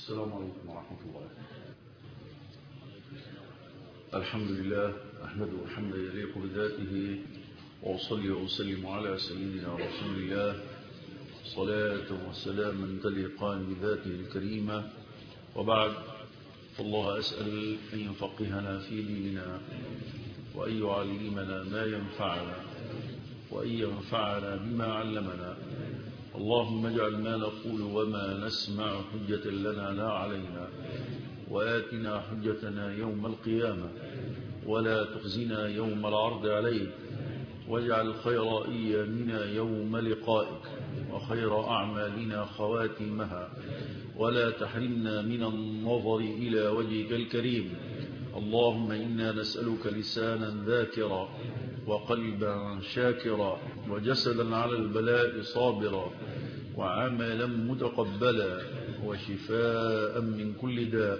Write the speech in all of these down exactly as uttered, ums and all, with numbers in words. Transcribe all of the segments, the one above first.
السلام عليكم ورحمة الله. الحمد لله أحمده حمدا يليق بذاته، وأصلي وأسلم على سيدنا رسول الله صلاة وسلاما تليقان بذاته الكريمة، وبعد، فالله أسأل أن يفقهنا في ديننا، وأن يعلمنا ما ينفعنا، وأن ينفعنا بما علمنا. اللهم اجعل ما نقول وما نسمع حجة لنا لا علينا، وآتنا حجتنا يوم القيامة، ولا تخزنا يوم العرض عليك، واجعل خير أيامنا يوم لقائك، وخير أعمالنا خواتمها، ولا تحرمنا من النظر إلى وجهك الكريم. اللهم إنا نسألك لسانا ذاكرا، وقلبا شاكرا، وجسدا على البلاء صابرا، وعملا متقبلا، وشفاء من كل داء،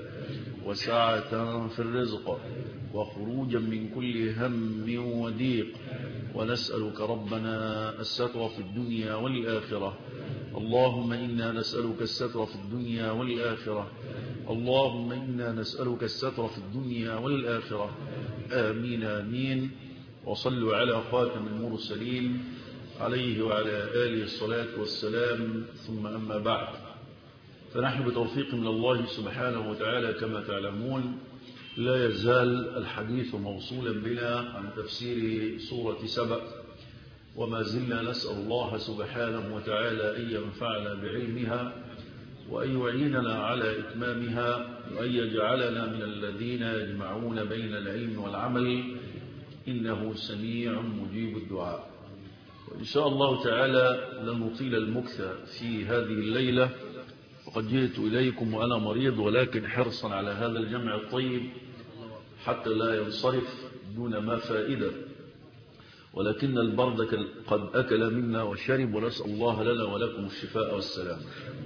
وسعة في الرزق، وخروجا من كل هم وضيق. ونسألك ربنا الستر في الدنيا والآخرة. اللهم إنا نسألك الستر في الدنيا والآخرة. اللهم إنا نسألك الستر في الدنيا والآخرة. آمين آمين. وصلوا على خاتم المرسلين عليه وعلى آله الصلاة والسلام، ثم أما بعد، فنحن بتوفيق من الله سبحانه وتعالى كما تعلمون لا يزال الحديث موصولا بنا عن تفسير سورة سبأ، وما زلنا نسأل الله سبحانه وتعالى أن ينفعنا بعلمها، وأن يعيننا على إتمامها، وأن يجعلنا من الذين يجمعون بين العلم والعمل، إنه سميع مجيب الدعاء. وإن شاء الله تعالى لن نطيل المكث في هذه الليلة، وقد جئت إليكم وأنا مريض، ولكن حرصا على هذا الجمع الطيب حتى لا ينصرف دون ما فائدة، ولكن البرد قد أكل منا وشرب، ونسأل الله لنا ولكم الشفاء والسلام.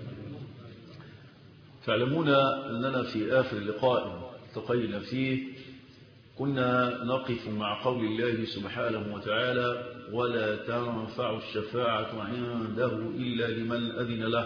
تعلمون أننا في آخر لقاء التقينا فيه كنا نقف مع قول الله سبحانه وتعالى: ولا تنفع الشفاعة عنده إلا لمن أذن له،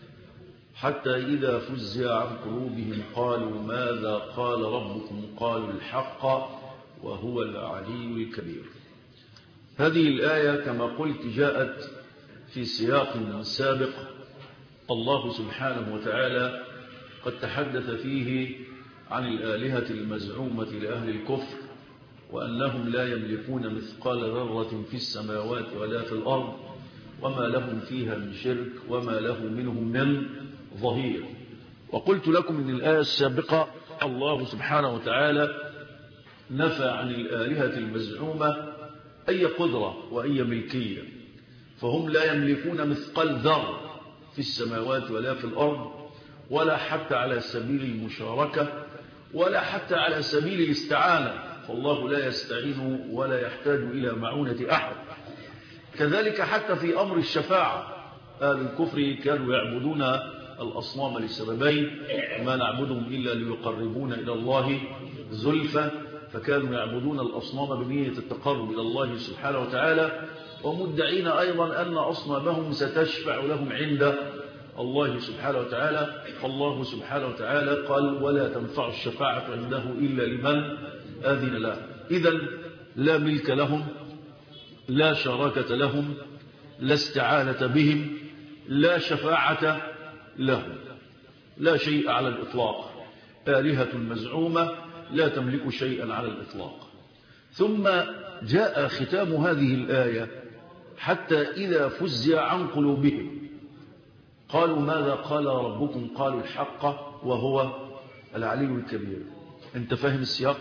حتى إذا فزع عن قلوبهم قالوا ماذا قال ربكم؟ قالوا الحق وهو العلي الكبير. هذه الآية كما قلت جاءت في سياق سابق. الله سبحانه وتعالى قد تحدث فيه عن الآلهة المزعومة لأهل الكفر، وأنهم لا يملكون مثقال ذرة في السماوات ولا في الأرض، وما لهم فيها من شرك، وما له منهم من ظهير. وقلت لكم إن الآية السابقة الله سبحانه وتعالى نفى عن الآلهة المزعومة أي قدرة وأي ملكية، فهم لا يملكون مثقال ذرة في السماوات ولا في الأرض، ولا حتى على سبيل المشاركة، ولا حتى على سبيل الاستعانة، فالله لا يستعين ولا يحتاج إلى معونة أحد. كذلك حتى في أمر الشفاعة، أهل الكفر كانوا يعبدون الأصنام لسببين: ما نعبدهم إلا ليقربون إلى الله زلفى، فكانوا يعبدون الأصنام بنية التقرب إلى الله سبحانه وتعالى، ومدعين أيضا أن أصنامهم ستشفع لهم عند الله سبحانه وتعالى. فالله سبحانه وتعالى قال: ولا تنفع الشفاعة عنده إلا لمن أذن له. إذن لا ملك لهم، لا شراكة لهم، لا استعانة بهم، لا شفاعة لهم، لا شيء على الإطلاق. آلهة مزعومة لا تملك شيئا على الإطلاق. ثم جاء ختام هذه الآية: حتى إذا فزع عن قلوبهم قالوا ماذا قال ربكم؟ قالوا الحق وهو العلي الكبير. انت فاهم السياق؟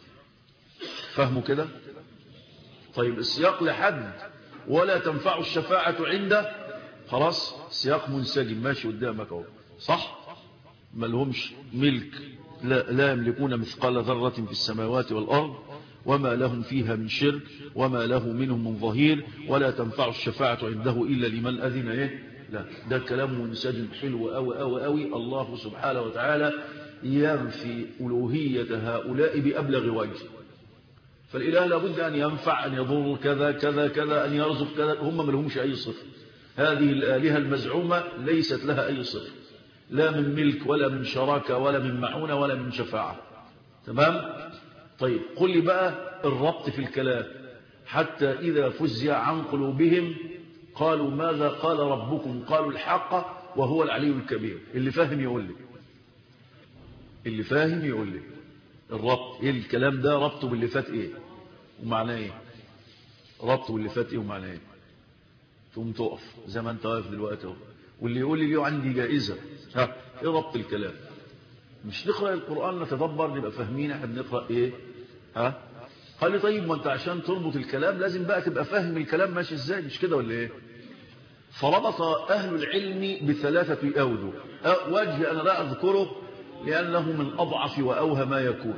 فهموا كده؟ طيب، السياق لحد ولا تنفع الشفاعة عنده، خلاص سياق منسجم ماشي قدامك اهو، صح؟ ما لهمش ملك، لا, لا يملكون مثقال ذرة في السماوات والأرض، وما لهم فيها من شرك، وما له منهم من ظهير، ولا تنفع الشفاعة عنده إلا لمن أذن إيه؟ لا، ده كلام منسجم حلو أوي أوي أوي. الله سبحانه وتعالى ينفي ألوهية هؤلاء بأبلغ وجه. فالإله لابد أن ينفع، أن يضر كذا كذا كذا، أن يرزق كذا، هم ما لهمش أي صفة. هذه الآلهة المزعومة ليست لها أي صفة، لا من ملك ولا من شراكة ولا من معونة ولا من شفاعة. تمام؟ طيب قل لي بقى الربط في الكلام. حتى إذا فزع عن قلوبهم قالوا ماذا قال ربكم قالوا الحق وهو العلي الكبير. اللي فاهم يقول لي، اللي فاهم يقول لي الربط ايه الكلام ده، ربطه باللي فات ايه ومعناه ايه، ربطه باللي فات ايه ومعناه ايه. تقوم تقف زي ما انت واقف دلوقتي اهو، واللي يقول لي ليه عندي جائزة. ها ايه ربط الكلام؟ مش نقرأ القرآن نتدبر نبقى فاهمين احنا بنقرأ ايه. ها قال لي طيب ما انت عشان تربط الكلام لازم بقى تبقى فاهم الكلام ماشي ازاي، مش كده ولا ايه؟ فربط أهل العلم بثلاثة أوجه. وجه أنا لا أذكره لأنه من أضعف وأوهى ما يكون،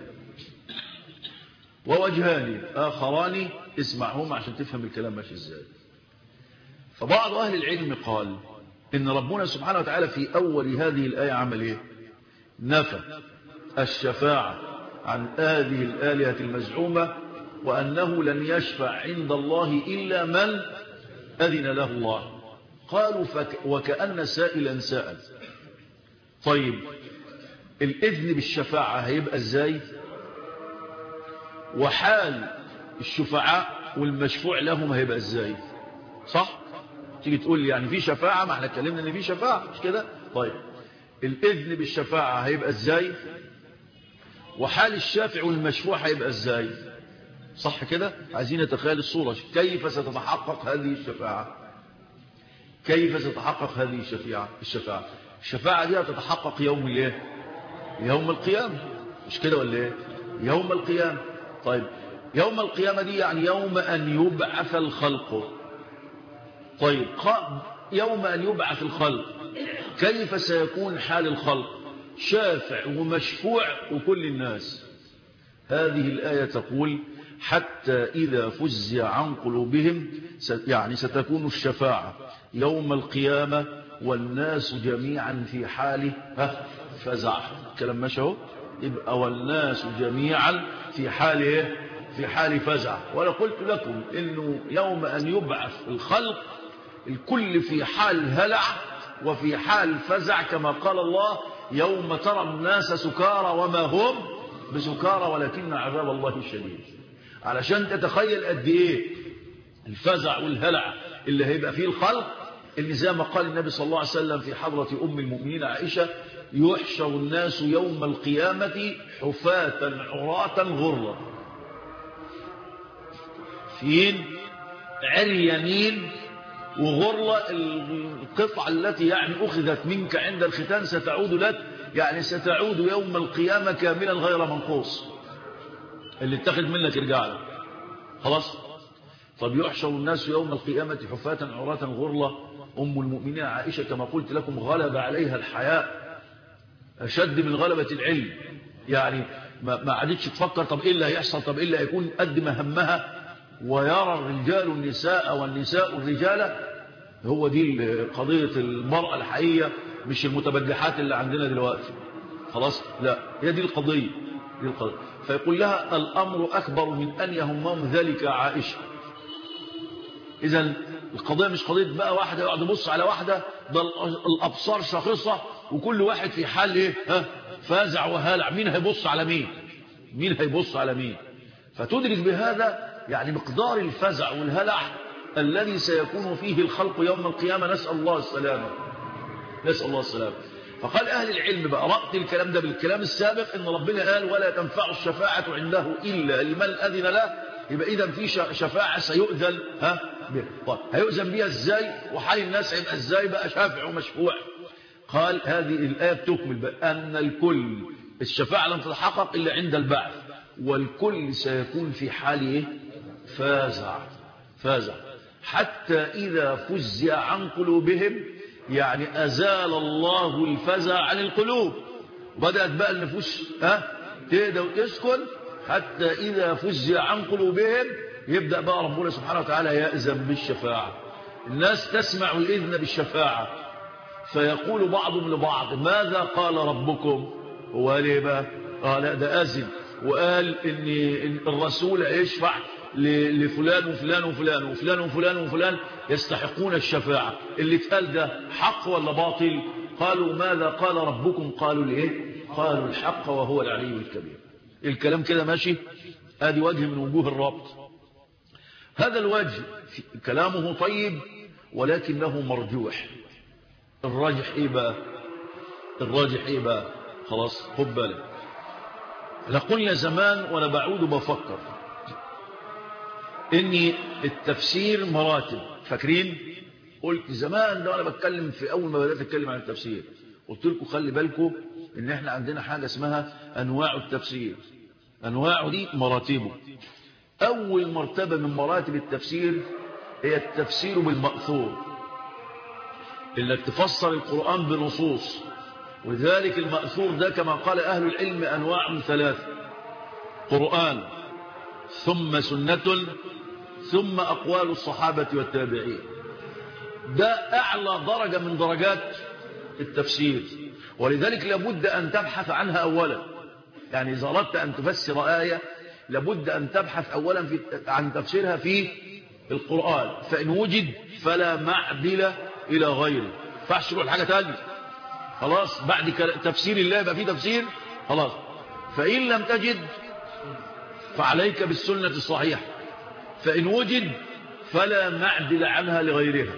ووجهان آخران اسمعهم عشان تفهم الكلام ماشي ازاي. فبعض أهل العلم قال إن ربنا سبحانه وتعالى في أول هذه الآية عمل إيه؟ نفى الشفاعة عن هذه الآلهة المزعومة، وأنه لن يشفع عند الله إلا من أذن له الله. قالوا فك وكأن سائلا سأل طيب الإذن بالشفاعة هيبقى ازاي، وحال الشفعاء والمشفوع لهم هيبقى ازاي؟ صح؟ تيجي تقول لي يعني في شفاعة، ما احنا اتكلمنا ان في شفاعة مش كده؟ طيب الإذن بالشفاعة هيبقى ازاي، وحال الشافع والمشفوع هيبقى ازاي؟ صح كده؟ عايزين نتخيل الصورة. كيف ستتحقق هذه الشفاعة؟ كيف ستتحقق هذه الشفاعة؟ الشفاعة الشفاعة دي هتتحقق يوم الايه؟ يوم القيامة، مش كده ولا ايه؟ يوم القيامة. طيب يوم القيامة دي يعني يوم أن يبعث الخلق. طيب يوم أن يبعث الخلق كيف سيكون حال الخلق؟ شافع ومشفوع وكل الناس. هذه الآية تقول حتى إذا فزع عن قلوبهم، يعني ستكون الشفاعة يوم القيامة والناس جميعا في حال فزع. الكلام ماشي اهو. يبقى والناس جميعا في حال ايه؟ في حال فزع. وانا قلت لكم انه يوم ان يبعث الخلق الكل في حال هلع وفي حال فزع، كما قال الله يوم ترى الناس سكارى وما هم بسكارى ولكن عذاب الله شديد. علشان تتخيل قد ايه الفزع والهلع اللي هيبقى فيه الخلق، اللي زي ما قال النبي صلى الله عليه وسلم في حضرة أم المؤمنين عائشة يحشر الناس يوم القيامة حفاة عراة غرلا، فين عريانين وغرلة. القطعة التي يعني أخذت منك عند الختان ستعود لك، يعني ستعود يوم القيامة كاملا غير منقوص. اللي اتخذ منك يرجع لك خلاص. طب يحشر الناس يوم القيامة حفاة عراة غرلة. أم المؤمنين عائشة كما قلت لكم غلب عليها الحياء أشد من غلبة العلم، يعني ما عادتش تفكر طب إيه اللي هيحصل، طب إيه اللي هيكون، قد ما همها ويرى الرجال النساء والنساء الرجال. هو دي قضية المرأة الحقيقية، مش المتبجحات اللي عندنا دلوقتي خلاص. لا هي دي القضية, دي القضية. فيقول لها الأمر أكبر من أن يهمهم ذلك عائشة. إذن القضية مش قضية بقى واحدة يقعد يبص على واحدة، ده الأبصار شاخصة وكل واحد في حال إيه؟ ها فازع وهالع. مين هيبص على مين؟ مين هيبص على مين؟ فتدرك بهذا يعني مقدار الفزع والهلع الذي سيكون فيه الخلق يوم القيامة. نسأل الله السلامة، نسأل الله السلامة. فقال أهل العلم بقى ربط الكلام ده بالكلام السابق، إن ربنا قال ولا تنفع الشفاعة عنده إلا لمن أذن له. يبقى إذا في شفاعة سيؤذن ها بها. طيب هيؤذن بها إزاي؟ وحال الناس هيبقى إزاي بقى شافع ومشفوع؟ قال هذه الآية بتكمل بقى أن الكل الشفاعة لن تتحقق إلا عند البعث، والكل سيكون في حال إيه؟ فازع فازع حتى إذا فزع عن قلوبهم، يعني أزال الله الفزع عن القلوب، بدأت بقى النفوس ها تهدى وتسكن. حتى إذا فزع عن قلوبهم يبدأ بقى ربنا سبحانه وتعالى يأذن بالشفاعة. الناس تسمع الإذن بالشفاعة فيقول بعضهم لبعض ماذا قال ربكم؟ هو قال ايه بقى؟ اه لا ده أذن وقال إن الرسول يشفع لفلان وفلان وفلان وفلان وفلان وفلان يستحقون الشفاعة. اللي اتقال ده حق ولا باطل؟ قالوا ماذا قال ربكم؟ قالوا لإيه؟ قالوا الحق وهو العلي الكبير. الكلام كده ماشي؟ ادي وجه من وجوه الربط. هذا الوجه كلامه طيب ولكنه مرجوح. الراجح ايه بقى؟ الراجح ايه بقى؟ خلاص خد بالك. لقلنا زمان وانا بعود بفكر اني التفسير مراتب، فاكرين؟ قلت زمان ده وانا بتكلم في اول ما بدات اتكلم عن التفسير، قلت لكم خلي بالكم ان احنا عندنا حاجه اسمها انواع التفسير. انواع دي مراتبه. اول مرتبه من مراتب التفسير هي التفسير بالمأثور، انك تفسر القرآن بنصوص. ولذلك المأثور ده كما قال اهل العلم انواع ثلاثه: قرآن، ثم سنة، ثم اقوال الصحابه والتابعين. ده اعلى درجه من درجات التفسير، ولذلك لابد ان تبحث عنها اولا. يعني اذا اردت ان تفسر ايه لابد ان تبحث اولا في عن تفسيرها في القرآن، فان وجد فلا معدل الى غيره. فاحش تروح حاجه ثانيه. خلاص بعد تفسير الله يبقى في تفسير. خلاص. فان لم تجد فعليك بالسنه الصحيحه، فان وجد فلا معدل عنها لغيرها.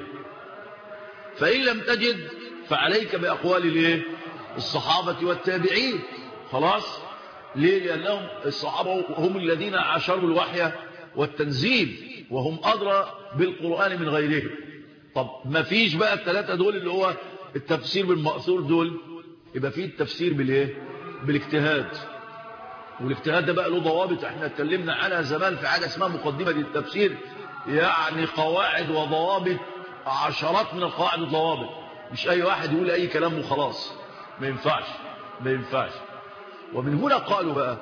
فان لم تجد فعليك باقوال الايه؟ الصحابه والتابعين. خلاص. ليه؟ لانهم الصحابه هم الذين عاشروا الوحي والتنزيل وهم ادرى بالقرآن من غيرهم. طب ما فيش بقى الثلاثه دول اللي هو التفسير بالمأثور دول، يبقى فيه التفسير بالايه؟ بالاجتهاد. والاجتهاد ده بقى له ضوابط احنا اتكلمنا عنها زمان في حاجه اسمها مقدمه للتفسير، يعني قواعد وضوابط، عشرات من القواعد والضوابط. مش اي واحد يقول اي كلام وخلاص، ما ينفعش ما ينفعش. ومن هنا قالوا بقى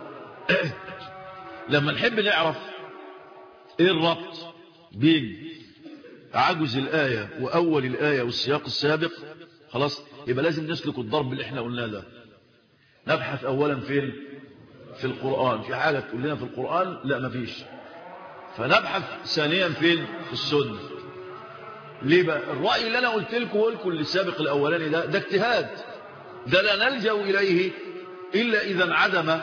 لما نحب نعرف ايه الربط بين عجز الآية وأول الآية والسياق السابق، خلاص يبقى لازم نسلك الضرب اللي احنا قلناه ده. نبحث أولا فين؟ في القرآن. في حاجة تقول لنا في القرآن؟ لا مفيش. فنبحث ثانيا فين؟ في السنة. ليه بقى؟ الرأي اللي أنا قلت لكم ولكم السابق الأولاني ده ده اجتهاد، ده لا نلجأ إليه إلا إذا انعدم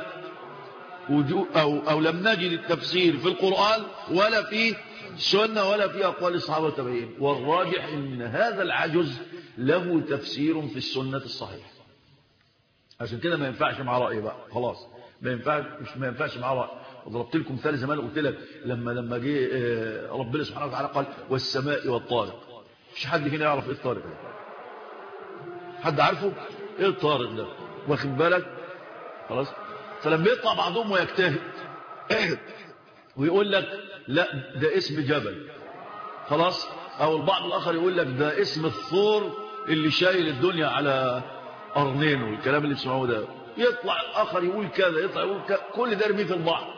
أو, أو لم نجد التفسير في القرآن ولا في السنة ولا في أقوال الصحابة والتابعين. والراجح إن هذا العجز له تفسير في السنة الصحيحة. عشان كده ما ينفعش مع رأي بقى. خلاص ما ينفعش مش ما ينفعش مع رأي. وضربت لكم مثال زمان قلت لك لما لما جه ربنا سبحانه وتعالى قال والسماء والطارق. مش حد هنا يعرف ايه الطارق ده؟ حد عارفه ايه الطارق ده؟ واخد بالك؟ خلاص. فلما يطلع بعضهم ويجتهد ويقول لك لا ده اسم جبل، خلاص، او البعض الاخر يقول لك ده اسم الثور اللي شايل الدنيا على قرنين والكلام اللي بسمعوه ده، يطلع الاخر يقول كذا، يطلع يقول كذا، كل ده يرميه في البحر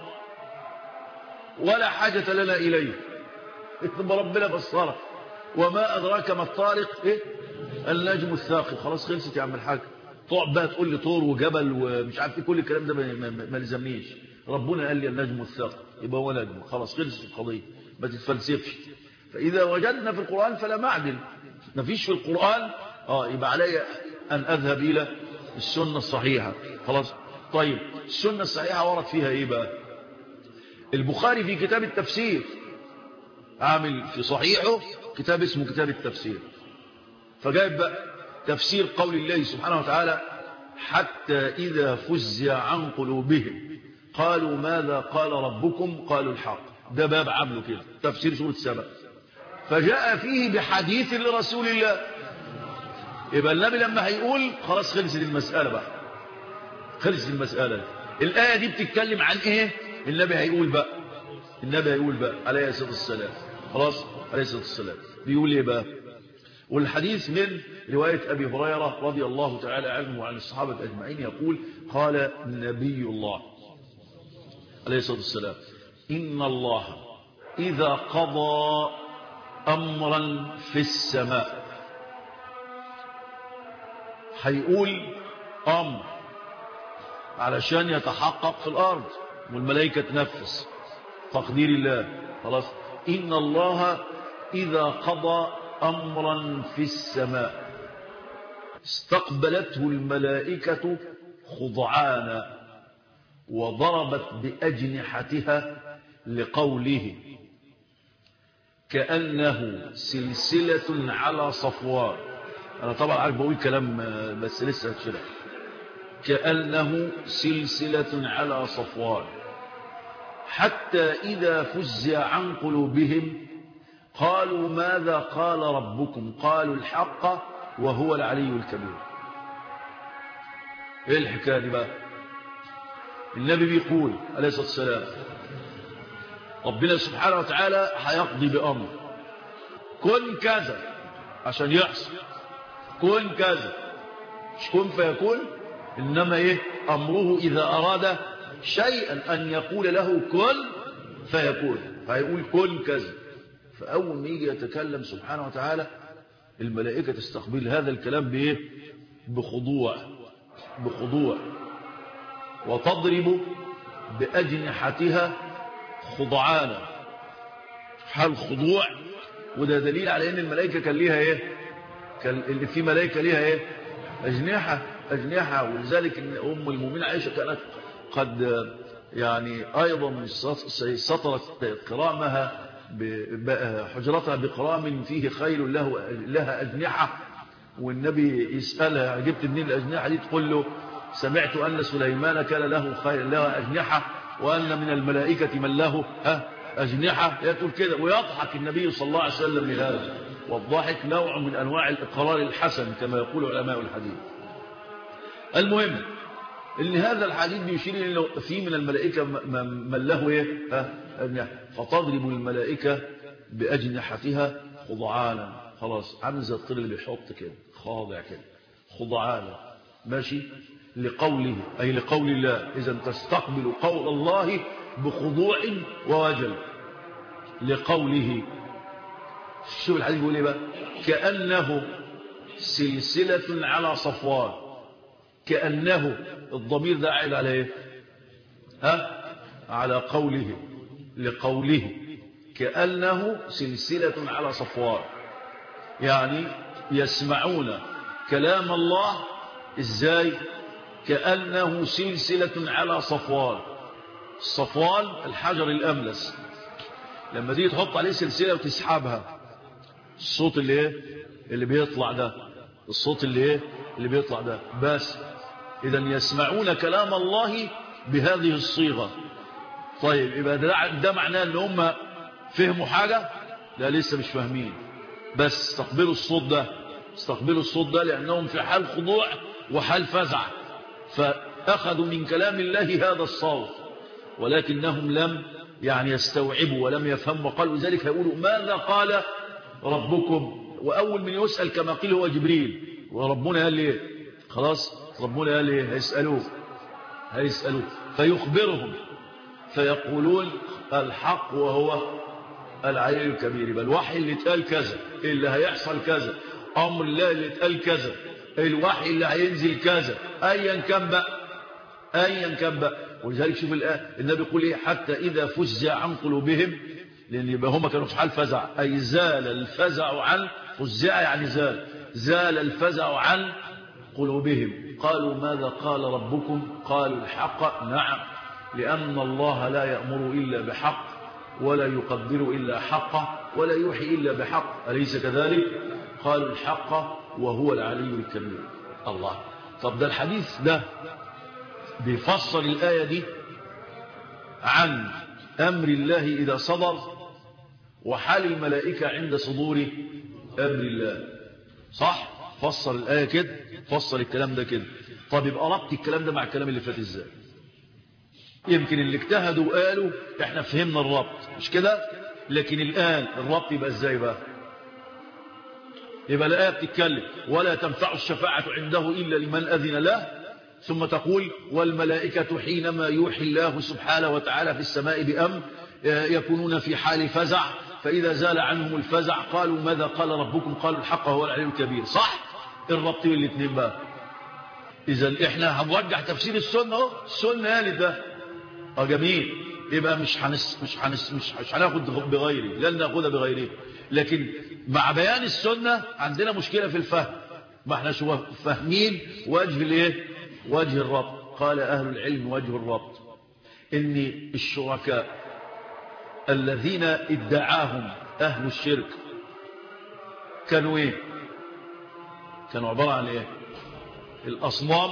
ولا حاجة لنا اليه. اكتب ربنا فسرها وما ادراك ما الطارق، ايه؟ النجم الثاقب. خلاص خلصت يا عم الحاج. تقعد بقى تقول لي طور وجبل ومش عارف ايه، كل الكلام ده ما لزمنيش. ربنا قال لي النجم الثاقب يبقى هو نجم، خلاص خلصت القضيه، ما تتفلسفش. فاذا وجدنا في القرآن فلا معدل. ما فيش في القرآن اه يبقى علي ان اذهب الى السنه الصحيحه. خلاص. طيب السنه الصحيحه ورد فيها ايه بقى؟ البخاري في كتاب التفسير عامل في صحيحه كتاب اسمه كتاب التفسير، فجايب بقى تفسير قول الله سبحانه وتعالى حتى إذا فزع عن قلوبهم قالوا ماذا قال ربكم؟ قالوا الحق. ده باب عامله كده تفسير سورة سبأ. فجاء فيه بحديث لرسول الله. يبقى النبي لما هيقول خلاص خلصت المسألة بقى، خلصت المسألة. الآية دي بتتكلم عن ايه؟ النبي هيقول بقى النبي هيقول بقى عليه الصلاة والسلام. خلاص عليه الصلاة والسلام بيقول ايه بقى؟ والحديث من رواية أبي هريرة رضي الله تعالى عنه وعن الصحابة أجمعين يقول قال نبي الله عليه الصلاة والسلام إن الله إذا قضى أمرا في السماء، هيقول أمر علشان يتحقق في الأرض والملائكة تنفذ تقدير الله. خلاص. إن الله إذا قضى أمرا في السماء استقبلته الملائكة خضعانا وضربت بأجنحتها لقوله كأنه سلسلة على صفوان. أنا طبعا عارف بقول كلام بس لسه هتشرح. كأنه سلسلة على صفوان حتى إذا فزع عن قلوبهم قالوا ماذا قال ربكم قالوا الحق وهو العلي الكبير. ايه الحكاية دي بقى؟ النبي بيقول عليه الصلاة والسلام ربنا سبحانه وتعالى هيقضي بأمر كن كذا عشان يحصل، كن كذا مش كن فيكون، إنما إيه أمره إذا أراد شيئا أن يقول له كن فيكون، فيقول كن كذا. فأول ما يجي يتكلم سبحانه وتعالى الملائكة تستقبل هذا الكلام بإيه؟ بخضوع بخضوع وتضرب بأجنحتها خضعانا حال خضوع. وده دليل على ان الملائكة كان ليها ايه؟ كان اللي في ملائكة ليها ايه؟ اجنحة اجنحة. ولذلك ان ام المؤمنين عائشة كانت قد يعني ايضا سطرت قرامها حجرتها بقرام فيه خيل له لها اجنحة، والنبي يسألها جبت منين الاجنحة دي؟ تقول له سمعت ان سليمان كان له خيل لها اجنحة وأن من الملائكة من له أجنحة. يقول كده ويضحك النبي صلى الله عليه وسلم لهذا، والضحك نوع من أنواع الإقرار الحسن كما يقول علماء الحديث. المهم ان هذا الحديث بيشير إنه في من الملائكة من له إيه؟ أجنحة، فتضرب الملائكة بأجنحتها خضعانا. خلاص عامل زي الطير اللي بيحط كده خاضع كده خضعانا ماشي لقوله أي لقول الله. إذا تستقبل قول الله بخضوع ووجل لقوله. شوف الحديث بيقول ايه بقى؟ كأنه سلسلة على صفوان. كأنه الضمير ده عائد على ايه؟ ها؟ على قوله لقوله كأنه سلسلة على صفوان، يعني يسمعون كلام الله ازاي؟ كأنه سلسلة على صفوان. الصفوان الحجر الأملس، لما تيجي تحط عليه سلسلة وتسحبها الصوت اللي ايه اللي بيطلع ده، الصوت اللي ايه اللي بيطلع ده بس. إذا يسمعون كلام الله بهذه الصيغة. طيب يبقى ده, ده معناه ان هم فهموا حاجة؟ لا لسه مش فاهمين، بس استقبلوا الصوت ده استقبلوا الصوت ده لأنهم في حال خضوع وحال فزع، فأخذوا من كلام الله هذا الصوت، ولكنهم لم يعني يستوعبوا ولم يفهموا، وقالوا ذلك هيقولوا ماذا قال ربكم؟ وأول من يسأل كما قيل هو جبريل. وربنا قال ليه؟ خلاص ربنا قال ليه؟ هيسألوه هيسألوه فيخبرهم فيقولون الحق وهو العلي الكبير. بل الوحي اللي اتقال كذا، اللي هيحصل كذا، أمر الله اللي اتقال كذا، الوحي اللي هينزل كذا، أيا كان بقى أيا كان بقى. ولذلك شوف الآن النبي يقول إيه؟ حتى إذا فزع عن قلوبهم، لأن يبقى هم كانوا في حال فزع، أي زال الفزع عن فزع يعني زال زال الفزع عن قلوبهم. قالوا ماذا قال ربكم؟ قالوا الحق. نعم، لأن الله لا يأمر إلا بحق ولا يقدر إلا حقه ولا يوحي إلا بحق، أليس كذلك؟ قالوا الحق وهو العلي الكبير. الله. طب ده الحديث ده بيفسر الآية دي عن أمر الله إذا صدر وحال الملائكة عند صدور أمر الله، صح؟ فسر الآية كده، فسر الكلام ده كده. طب يبقى ربط الكلام ده مع الكلام اللي فات ازاي؟ يمكن اللي اجتهدوا وقالوا احنا فهمنا الربط، مش كده؟ لكن الآن الربط يبقى ازاي بقى؟ يبقى الآية بتتكلم ولا تنفع الشفاعة عنده إلا لمن أذن له، ثم تقول والملائكة حينما يوحي الله سبحانه وتعالى في السماء بأمر يكونون في حال فزع، فإذا زال عنهم الفزع قالوا ماذا قال ربكم؟ قالوا الحق هو العلي الكبير. صح؟ الربط بين الاثنين بقى. إذا احنا هنرجح تفسير السنة اهو، السنة قالت ده اه جميل، يبقى مش هنس مش هنس مش مش هناخد بغيره، لن ناخدها بغيره. لكن مع بيان السنة عندنا مشكلة في الفهم. ما احنا شو فاهمين وجه الايه؟ وجه الربط. قال أهل العلم وجه الربط إن الشركاء الذين ادعاهم أهل الشرك كانوا ايه؟ كانوا عبارة عن ايه؟ الأصنام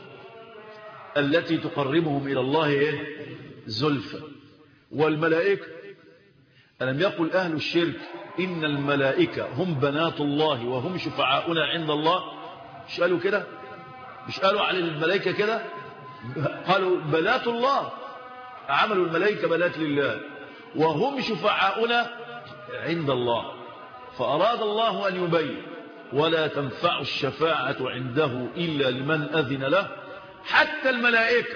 التي تقربهم إلى الله ايه؟ زلفى. والملائكة، ألم يقل أهل الشرك إن الملائكة هم بنات الله وهم شفعاؤنا عند الله؟ مش قالوا كده؟ مش قالوا على الملائكة كده؟ قالوا بنات الله، عملوا الملائكة بنات لله وهم شفعاؤنا عند الله. فأراد الله أن يبين ولا تنفع الشفاعة عنده إلا لمن أذن له. حتى الملائكة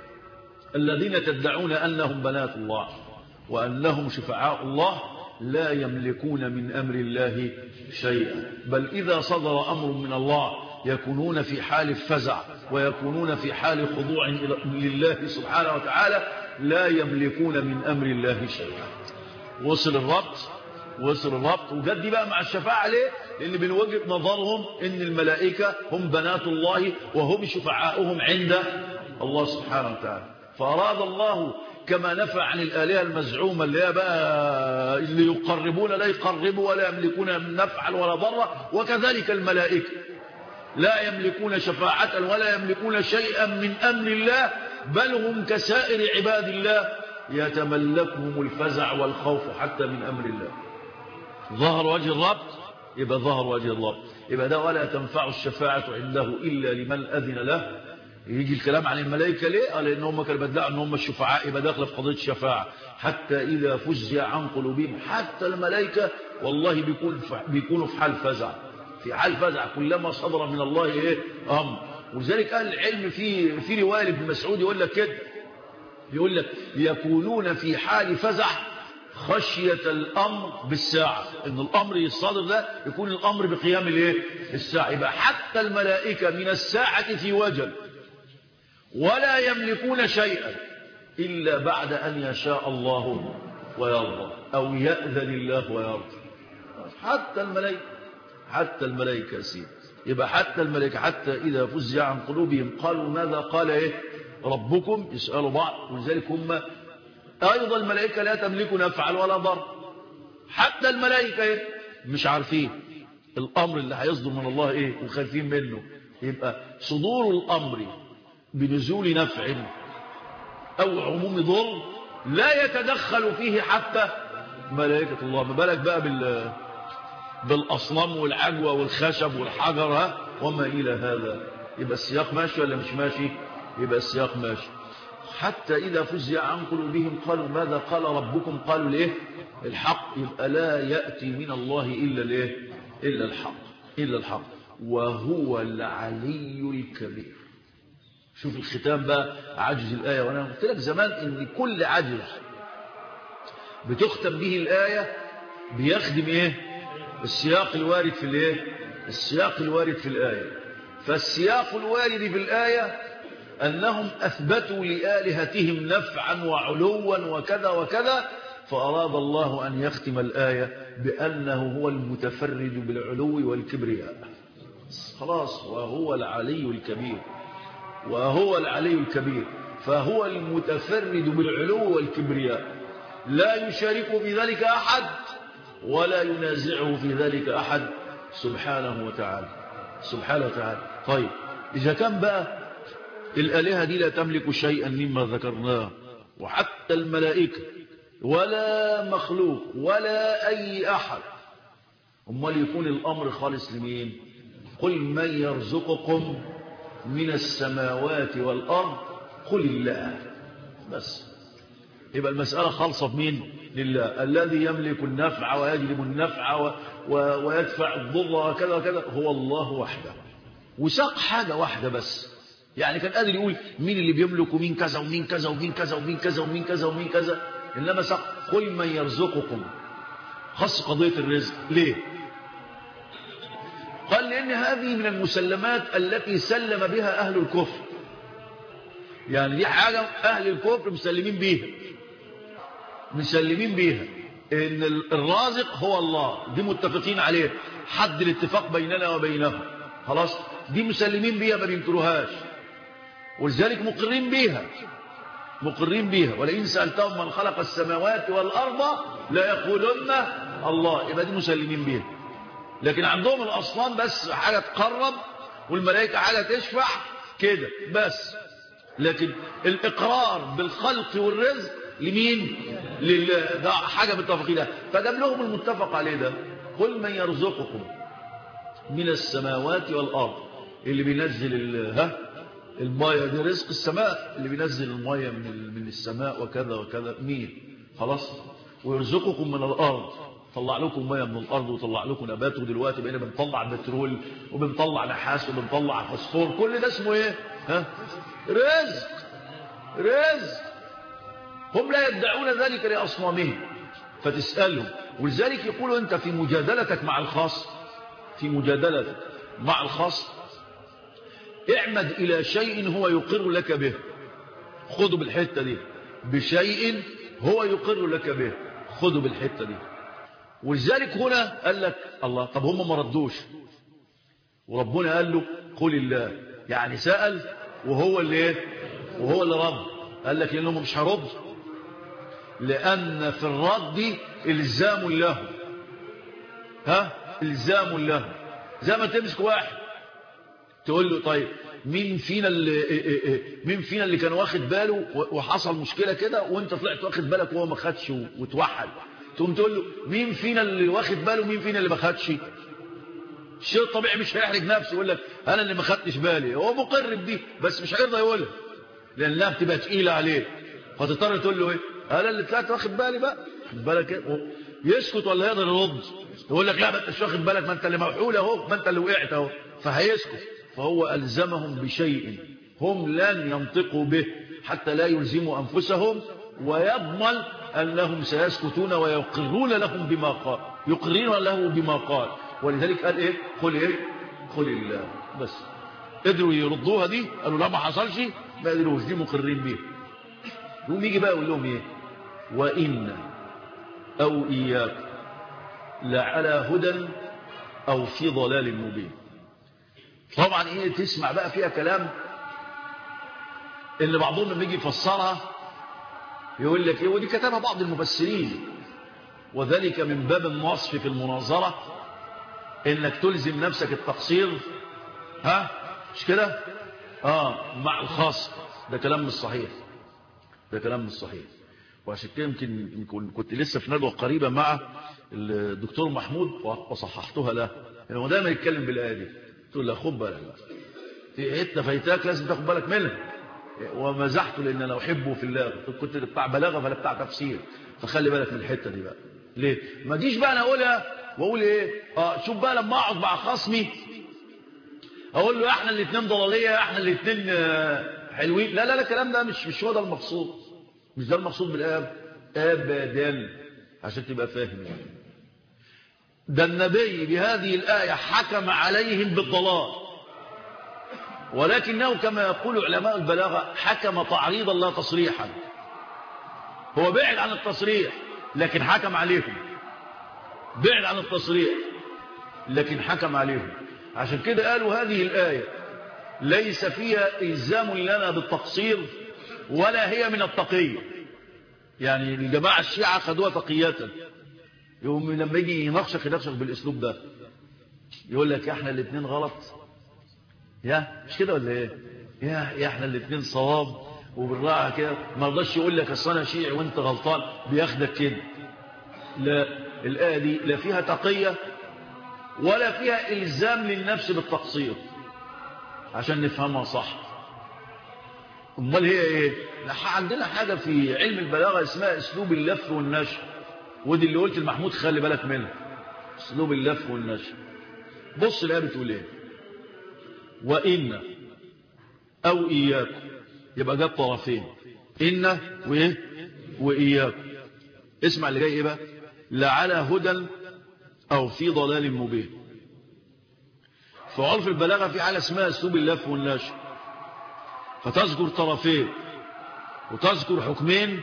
الذين تدعون أنهم بنات الله وأنهم شفعاء الله لا يملكون من أمر الله شيئا، بل إذا صدر أمر من الله يكونون في حال فزع ويكونون في حال خضوع لله سبحانه وتعالى، لا يملكون من أمر الله شيئا. وصل الربط؟ وصل الربط. وجد دي بقى مع الشفاعة ليه؟ لأن من وجهة نظرهم إن الملائكة هم بنات الله وهم شفعاؤهم عند الله سبحانه وتعالى. فأراد الله كما نفى عن الآلهة المزعومة اللي هي بقى اللي يقربون لا يقربوا ولا يملكون من نفعا ولا ضرا، وكذلك الملائكة لا يملكون شفاعة ولا يملكون شيئا من أمر الله، بل هم كسائر عباد الله يتملكهم الفزع والخوف حتى من أمر الله. ظهر وجه الربط، يبقى ظهر وجه الربط. يبقى ده ولا تنفع الشفاعة عنده إلا لمن أذن له. يجي الكلام عن الملائكة ليه؟ قال إن هم كانوا بدعوا إن هم الشفعاء، يبقى داخل في قضية الشفاعة. حتى إذا فزع عن قلوبهم، حتى الملائكة والله بيكون بيكونوا في حال فزع، في حال فزع كلما صدر من الله إيه أمر. ولذلك أهل العلم في في رواية ابن مسعود يقول لك كده، يقول لك يكونون في حال فزع خشية الأمر بالساعة، إن الأمر يصادر ده يكون الأمر بقيام الإيه؟ الساعة. يبقى حتى الملائكة من الساعة في وجل ولا يملكون شيئا إلا بعد أن يشاء الله ويرضى أو يأذن الله ويرضى. حتى الملائكة، حتى الملائكة سيد. يبقى حتى الملائكة حتى إذا فزع عن قلوبهم قالوا ماذا قال إيه ربكم، يسألوا بعض. ولذلك هم أيضا الملائكة لا تملك نفعا ولا ضر. حتى الملائكة إيه؟ مش عارفين الأمر اللي هيصدر من الله إيه وخايفين منه. يبقى صدور الأمر بنزول نفع أو عموم ضر لا يتدخل فيه حتى ملائكة الله. ما بالك بقى بال بالأصنام والعجوة والخشب والحجر ها وما إلى هذا. يبقى السياق ماشي ولا مش ماشي؟ يبقى السياق ماشي. حتى إذا فزع عن قلوبهم قالوا ماذا قال ربكم، قالوا ليه الحق. يبقى لا يأتي من الله إلا ليه إلا الحق، إلا الحق. وهو العلي الكبير. شوف الختام بقى عجز الآية. وأنا قلت لك زمان إن كل عجز بتختم به الآية بيخدم إيه السياق الوارد في الإيه السياق الوارد في الآية. فالسياق الوارد في الآية أنهم أثبتوا لآلهتهم نفعا وعلوا وكذا وكذا، فأراد الله أن يختم الآية بأنه هو المتفرد بالعلو والكبرياء. خلاص. وهو العلي الكبير، وهو العلي الكبير. فهو المتفرد بالعلو والكبرياء، لا يشارك في ذلك أحد ولا ينازعه في ذلك أحد سبحانه وتعالى، سبحانه وتعالى. طيب إذا كان بقى الآلهة دي لا تملك شيئا مما ذكرناه، وحتى الملائكة ولا مخلوق ولا أي أحد، أمال يكون الأمر خالص لمين؟ قل من يرزقكم من السماوات والأرض قل الله. بس يبقى المسألة خالصة بمين؟ لله الذي يملك النفع ويجلب النفع و... و... ويدفع الضر وكذا وكذا، هو الله وحده. وساق حاجة واحدة بس، يعني كان قادر يقول مين اللي بيملك ومين كذا ومين كذا ومين كذا ومين كذا ومين كذا ومين كذا، إنما ساق قل من يرزقكم، خص قضية الرزق. ليه؟ قال لأن هذه من المسلمات التي سلم بها أهل الكفر. يعني دي حاجة أهل الكفر مسلمين بيها، مسلمين بيها إن الرازق هو الله، دي متفقين عليه، حد الاتفاق بيننا وبينهم. خلاص دي مسلمين بيها ما بينكروهاش، ولذلك مقرين بيها مقرين بيها. ولئن سألتهم من خلق السماوات والأرض لا يقولن الله، يبقى دي مسلمين بيها. لكن عندهم الأصنام بس حاجة تقرب، والملائكة حاجة تشفع كده بس. لكن الإقرار بالخلق والرزق لمين؟ لله، ده حاجة متفقين لها. فجاب لهم المتفق عليه ده، قل من يرزقكم من السماوات والأرض، اللي بينزل ها المايه دي رزق السماء، اللي بينزل المايه من من السماء وكذا وكذا، مين؟ خلاص. ويرزقكم من الأرض، طلع لكم ميه من الأرض وطلع لكم نبات، ودلوقتي بقينا بنطلع بترول وبنطلع نحاس وبنطلع فوسفور، كل ده اسمه ايه؟ ها؟ رزق رزق. هم لا يدعون ذلك لأصنامهم، فتسألهم. ولذلك يقولوا أنت في مجادلتك مع الخاص في مجادلتك مع الخاص اعمد إلى شيء هو يقر لك به. خذوا بالحتة دي، بشيء هو يقر لك به، خذوا بالحتة دي. ولذلك هنا قال لك الله، طب هم ما ردوش، وربنا قال له قل الله، يعني سأل وهو اللي ايه؟ وهو اللي رد. قال لك لأنهم مش هرد، لأن في الرد إلزام له، ها إلزام له. زي ما تمسك واحد تقول له طيب مين فينا اللي مين فينا اللي كان واخد باله وحصل مشكلة كده وانت طلعت واخد بالك وهو ما خدش وتوحد، تقوم تقول له مين فينا اللي واخد باله ومين فينا اللي ما خدش. الشيء الطبيعي مش هيحرج نفسه يقول لك انا اللي ما خدتش بالي، هو مقر بدي بس مش هيرضى يقولها لانها بتبقى تقيله عليه، فتضطر تقول له ايه؟ انا اللي طلعت واخد بالي بقى، خد بالك. يسكت ولا يقدر يرد؟ يقول لك لا ما انتش واخد بالك، ما انت اللي موحول اهو، ما انت اللي وقعت اهو، فهيسكت. فهو ألزمهم بشيء هم لن ينطقوا به حتى لا يلزموا أنفسهم، ويضمن أنهم سيسكتون ويقرون لهم بما قال، يقرون له بما قال. ولذلك قال إيه؟ قل إيه؟ قل الله. بس قدروا يردوها دي، قالوا لا ما حصلش، ما قدروش، دي مقرين بيه. يقوم يجي بقى يقول لهم إيه؟ وإن أو إياك لعلى هدى أو في ضلال مبين. طبعا ايه تسمع بقى فيها كلام اللي بعضهم لما يجي يفسرها يقول لك ايه، ودي كتبها بعض المفسرين، وذلك من باب النصف في المناظرة، انك تلزم نفسك التقصير، ها مش كده؟ اه مع الخاص. ده كلام مش صحيح، ده كلام مش صحيح. وعشان كده يمكن كنت لسه في ندوة قريبة مع الدكتور محمود وصححتها له، انه دايما يتكلم بالآية دي، تقول له خد بالك في حته فايتاك لازم تاخد بالك منها. ومزحته لان انا احبه في الله، كنت بتاع بلاغه فلا بتاع تفسير، فخلي بالك من الحته دي بقى. ليه ما جيش بقى انا اقولها واقول ايه؟ اه شوف بقى لما اقعد مع خصمي اقول له احنا الاثنين ضلاليه، احنا الاثنين حلوين. لا لا لا، الكلام ده مش مش هو ده المقصود، مش ده المقصود بالآب ابدا، عشان تبقى فاهم يعني. ده النبي بهذه الآية حكم عليهم بالضلال، ولكنه كما يقول علماء البلاغة حكم تعريضا لا تصريحا. هو بعد عن التصريح لكن حكم عليهم، بعد عن التصريح لكن حكم عليهم. عشان كده قالوا هذه الآية ليس فيها إلزام لنا بالتقصير ولا هي من التقية. يعني الجماعة الشيعة خدوها تقية، يوم لما يجي يناقشك يناقشك بالاسلوب ده، يقول لك يا احنا الاثنين غلط، يا مش كده ولا ايه؟ يا يا احنا الاثنين صواب، وبالراحه كده ما رضاش يقول لك اصل انا شيعي وانت غلطان، بياخدك كده. لا، الايه دي لا فيها تقيه ولا فيها الزام للنفس بالتقصير، عشان نفهمها صح. امال هي ايه؟ عندنا حاجه في علم البلاغه اسمها اسلوب اللف والنشر، ودي اللي قلت لمحمود خلي بالك منها، اسلوب اللف والنشر. بص الآية بتقول ايه؟ وإن أو إياكم، يبقى جاب طرفين، إن وإيه وإياكم. اسمع اللي جاي ايه بقى؟ لعلى هدى أو في ضلال مبين. في عرف البلاغة في حالة اسمها اسلوب اللف والنشر، فتذكر طرفين وتذكر حكمين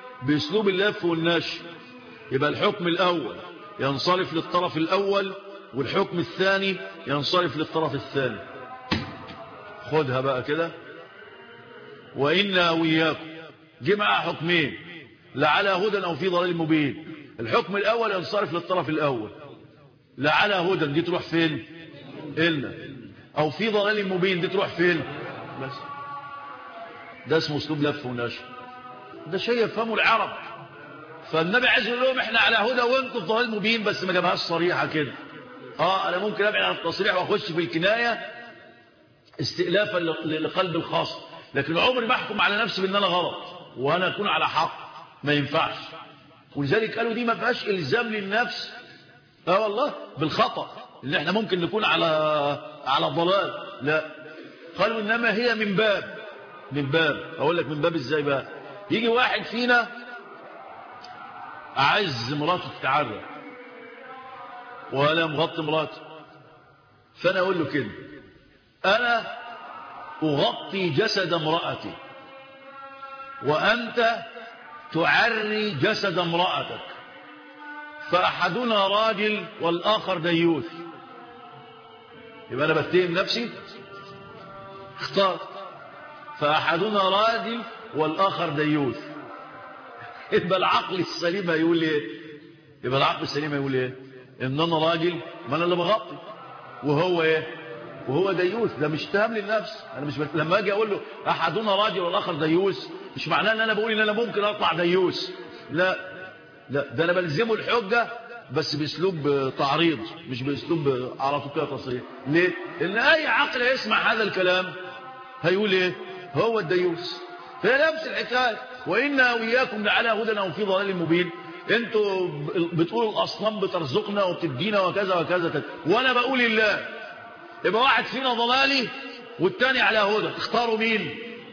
باسلوب اللف والنشر. يبقى الحكم الأول ينصرف للطرف الأول والحكم الثاني ينصرف للطرف الثاني. خدها بقى كده. وإنا وإياكم جه معاه حكمين، لعلى هدى أو في ضلال مبين. الحكم الأول ينصرف للطرف الأول، لعلى هدى دي تروح فين؟ إلنا. أو في ضلال مبين دي تروح فين؟ بس ده اسمه اسلوب لف ونشر، ده شيء يفهمه العرب. فالنبي عايز يقول لهم احنا على هدى وانتم في ضلال مبين، بس ما جابهاش صريحه كده. اه انا ممكن ابعد عن التصريح واخش في الكنايه استئلافا لقلب الخاص، لكن عمري ما احكم على نفسي بان انا غلط وانا اكون على حق، ما ينفعش. ولذلك قالوا دي ما فيهاش الزام للنفس اه والله بالخطا، ان احنا ممكن نكون على على ضلال، لا. قالوا انما هي من باب من باب اقول لك من باب ازاي بقى. يجي واحد فينا عايز مراته تتعرى وانا مغطي مراته، فانا اقول له كده انا اغطي جسد امرأتي وانت تعري جسد امرأتك، فاحدنا راجل والاخر ديوث، يبقى انا بتهم نفسي. اختار فاحدنا راجل والاخر ديوث، يبقى العقل السليم هيقول ايه؟ يبقى العقل السليم هيقول ايه؟ ان انا راجل ما انا اللي بغطي وهو ايه؟ وهو ديوث. ده مش اتهام للنفس. انا مش بت... لما اجي اقول له احدنا راجل والاخر ديوث مش معناه ان انا بقول ان انا ممكن اطلع ديوث، لا لا، ده انا بلزمه الحجه بس باسلوب تعريض مش باسلوب على طول كده تصريح. ليه؟ لان اي عقل يسمع هذا الكلام هيقول ايه؟ هو الديوث. فهي نفس الحكايه. وإنا وإياكم لعلى هدى أو في ضلال مبين. انتوا بتقولوا الاصنام بترزقنا وبتدينا وكذا وكذا كذا، وانا بقول الله. يبقى واحد فينا ضلالي والتاني على هدى، تختاروا مين؟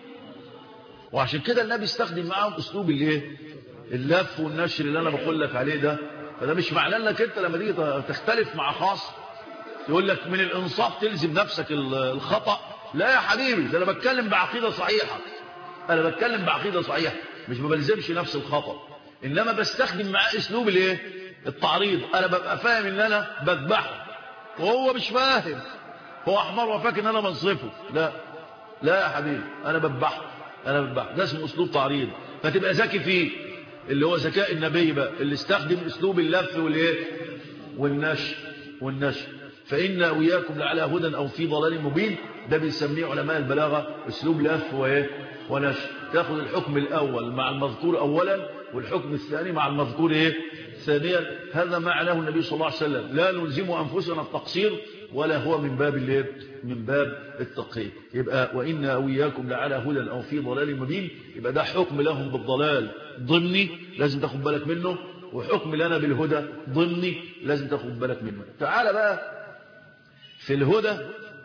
وعشان كده النبي استخدم معاهم اسلوب الايه؟ اللف والنشر اللي انا بقول لك عليه ده. فده مش معناه انك انت لما تيجي تختلف مع خاص يقول لك من الانصاف تلزم نفسك الخطأ. لا يا حبيبي، ده انا بتكلم بعقيده صحيحه، انا بتكلم بعقيده صحيحه، مش ببلزمش نفس الخطأ، انما بستخدم معاه اسلوب الايه؟ التعريض. انا ببقى فاهم ان انا بذبحه وهو مش فاهم، هو احمر وفاكر ان انا بنصفه. لا لا يا حبيبي، انا بذبحه انا بذبحه. ده اسمه اسلوب تعريض، فتبقى ذكي فيه، اللي هو ذكاء النبي بقى اللي استخدم اسلوب اللف والايه؟ والنشر والنشر. فإنا وإياكم لعلى هدى أو في ضلال مبين. ده بيسميه علماء البلاغة اسلوب لف وايه؟ ونشر. تاخذ الحكم الأول مع المذكور أولا والحكم الثاني مع المذكور ايه؟ ثانيا. هذا ما معناه النبي صلى الله عليه وسلم، لا نلزم أنفسنا التقصير ولا هو من باب الايه؟ من باب التقييد. يبقى وإنا وإياكم لعلى هدى أو في ضلال مبين، يبقى ده حكم لهم بالضلال ضمني لازم تاخد بالك منه، وحكم لنا بالهدى ضمني لازم تاخد بالك منه. تعال بقى في الهدى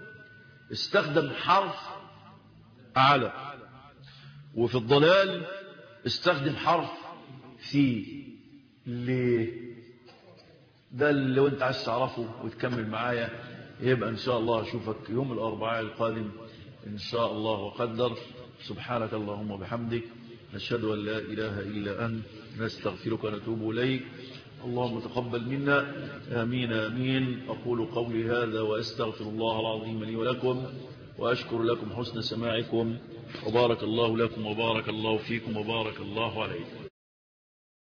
استخدم حرف على، وفي الضلال استخدم حرف في. ليه؟ ده اللي لو انت عايز تعرفه وتكمل معايا يبقى ان شاء الله اشوفك يوم الاربعاء القادم ان شاء الله وقدر. سبحانك اللهم وبحمدك، نشهد ان لا اله الا انت، نستغفرك ونتوب اليك. اللهم تقبل منا، آمين آمين. أقول قولي هذا وأستغفر الله العظيم لي ولكم، وأشكر لكم حسن سماعكم، وبارك الله لكم وبارك الله فيكم وبارك الله عليكم.